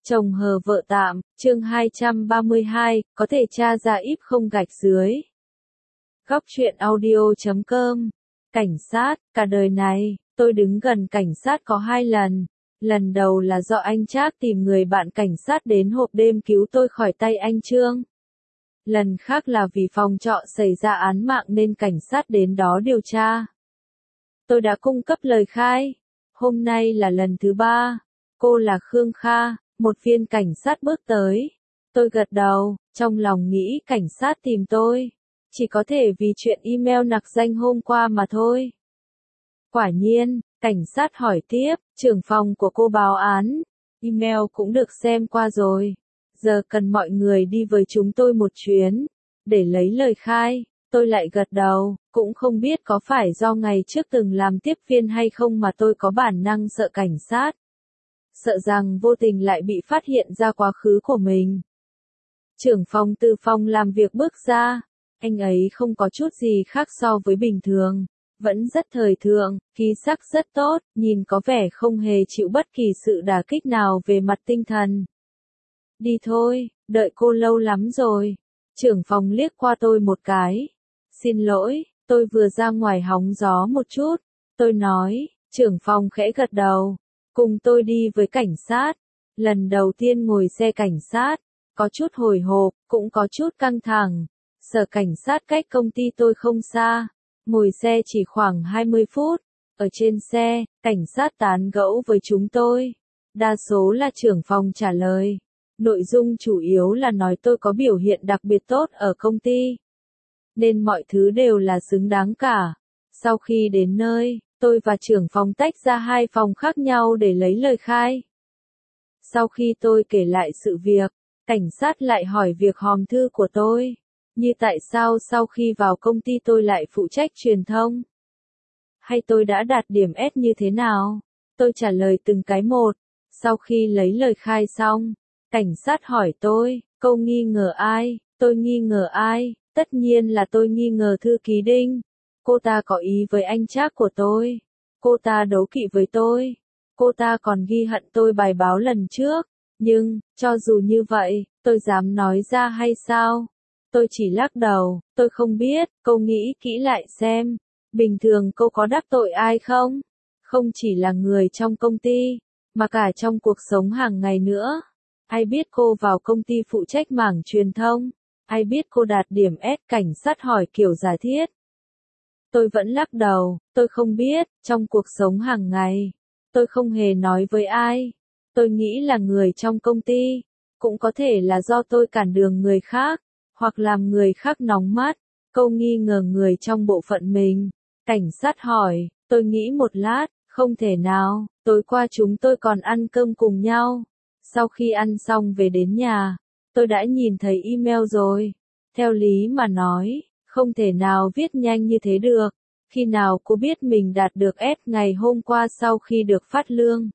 Chồng hờ vợ tạm, chương 232, có thể tra ra íp không gạch dưới. Góc truyện audio.com. Cảnh sát, cả đời này, tôi đứng gần cảnh sát có 2 lần. Lần đầu là do anh Trác tìm người bạn cảnh sát đến hộp đêm cứu tôi khỏi tay anh Trương. Lần khác là vì phòng trọ xảy ra án mạng nên cảnh sát đến đó điều tra. Tôi đã cung cấp lời khai. Hôm nay là lần thứ 3. Cô là Khương Kha, một viên cảnh sát bước tới. Tôi gật đầu, trong lòng nghĩ cảnh sát tìm tôi. Chỉ có thể vì chuyện email nặc danh hôm qua mà thôi. Quả nhiên, cảnh sát hỏi tiếp, trưởng phòng của cô báo án. Email cũng được xem qua rồi. Giờ cần mọi người đi với chúng tôi một chuyến, để lấy lời khai. Tôi lại gật đầu, cũng không biết có phải do ngày trước từng làm tiếp viên hay không mà tôi có bản năng sợ cảnh sát. Sợ rằng vô tình lại bị phát hiện ra quá khứ của mình. Trưởng phòng từ phòng làm việc bước ra, anh ấy không có chút gì khác so với bình thường, vẫn rất thời thượng, khí sắc rất tốt, nhìn có vẻ không hề chịu bất kỳ sự đả kích nào về mặt tinh thần. Đi thôi, đợi cô lâu lắm rồi. Trưởng phòng liếc qua tôi một cái. Xin lỗi, tôi vừa ra ngoài hóng gió một chút. Tôi nói, trưởng phòng khẽ gật đầu. Cùng tôi đi với cảnh sát. Lần đầu tiên ngồi xe cảnh sát, có chút hồi hộp, cũng có chút căng thẳng. Sở cảnh sát cách công ty tôi không xa. Ngồi xe chỉ khoảng 20 phút. Ở trên xe, cảnh sát tán gẫu với chúng tôi. Đa số là trưởng phòng trả lời. Nội dung chủ yếu là nói tôi có biểu hiện đặc biệt tốt ở công ty. Nên mọi thứ đều là xứng đáng cả. Sau khi đến nơi, tôi và trưởng phòng tách ra 2 phòng khác nhau để lấy lời khai. Sau khi tôi kể lại sự việc, cảnh sát lại hỏi việc hòm thư của tôi. Như tại sao sau khi vào công ty tôi lại phụ trách truyền thông? Hay tôi đã đạt điểm S như thế nào? Tôi trả lời từng cái một. Sau khi lấy lời khai xong, cảnh sát hỏi tôi, câu nghi ngờ ai? Tôi nghi ngờ ai? Tất nhiên là tôi nghi ngờ thư ký Đinh. Cô ta có ý với anh Trác của tôi. Cô ta đố kỵ với tôi. Cô ta còn ghi hận tôi bài báo lần trước. Nhưng, cho dù như vậy, tôi dám nói ra hay sao? Tôi chỉ lắc đầu, tôi không biết, cô nghĩ kỹ lại xem. Bình thường cô có đắc tội ai không? Không chỉ là người trong công ty, mà cả trong cuộc sống hàng ngày nữa. Ai biết cô vào công ty phụ trách mảng truyền thông? Ai biết cô đạt điểm S? Cảnh sát hỏi kiểu giả thiết. Tôi vẫn lắc đầu, tôi không biết, trong cuộc sống hàng ngày. Tôi không hề nói với ai. Tôi nghĩ là người trong công ty. Cũng có thể là do tôi cản đường người khác, hoặc làm người khác nóng mắt. Câu nghi ngờ người trong bộ phận mình. Cảnh sát hỏi, tôi nghĩ một lát, không thể nào, tối qua chúng tôi còn ăn cơm cùng nhau. Sau khi ăn xong về đến nhà, tôi đã nhìn thấy email rồi. Theo lý mà nói, không thể nào viết nhanh như thế được. Khi nào cô biết mình đạt được S ngày hôm qua sau khi được phát lương?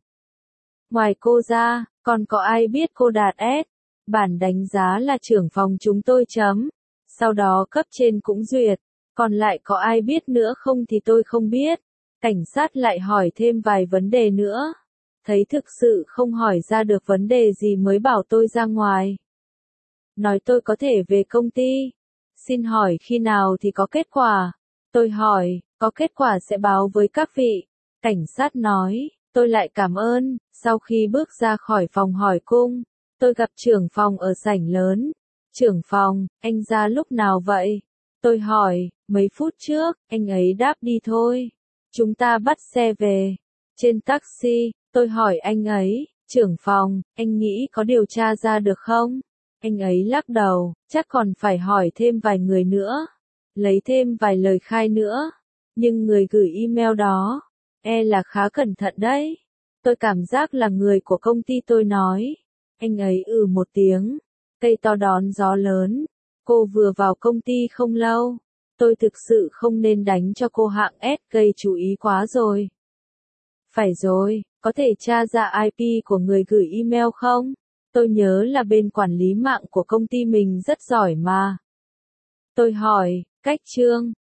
Ngoài cô ra, còn có ai biết cô đạt S? Bản đánh giá là trưởng phòng chúng tôi chấm. Sau đó cấp trên cũng duyệt. Còn lại có ai biết nữa không thì tôi không biết. Cảnh sát lại hỏi thêm vài vấn đề nữa. Thấy thực sự không hỏi ra được vấn đề gì mới bảo tôi ra ngoài. Nói tôi có thể về công ty. Xin hỏi khi nào thì có kết quả? Tôi hỏi, có kết quả sẽ báo với các vị. Cảnh sát nói, tôi lại cảm ơn. Sau khi bước ra khỏi phòng hỏi cung, tôi gặp trưởng phòng ở sảnh lớn. Trưởng phòng, anh ra lúc nào vậy? Tôi hỏi, mấy phút trước, anh ấy đáp đi thôi. Chúng ta bắt xe về. Trên taxi, tôi hỏi anh ấy, trưởng phòng, anh nghĩ có điều tra ra được không? Anh ấy lắc đầu, chắc còn phải hỏi thêm vài người nữa. Lấy thêm vài lời khai nữa. Nhưng người gửi email đó, là khá cẩn thận đấy. Tôi cảm giác là người của công ty tôi nói. Anh ấy một tiếng. Cây to đón gió lớn. Cô vừa vào công ty không lâu. Tôi thực sự không nên đánh cho cô hạng S gây chú ý quá rồi. Phải rồi, có thể tra ra IP của người gửi email không? Tôi nhớ là bên quản lý mạng của công ty mình rất giỏi mà. Tôi hỏi, cách Trương,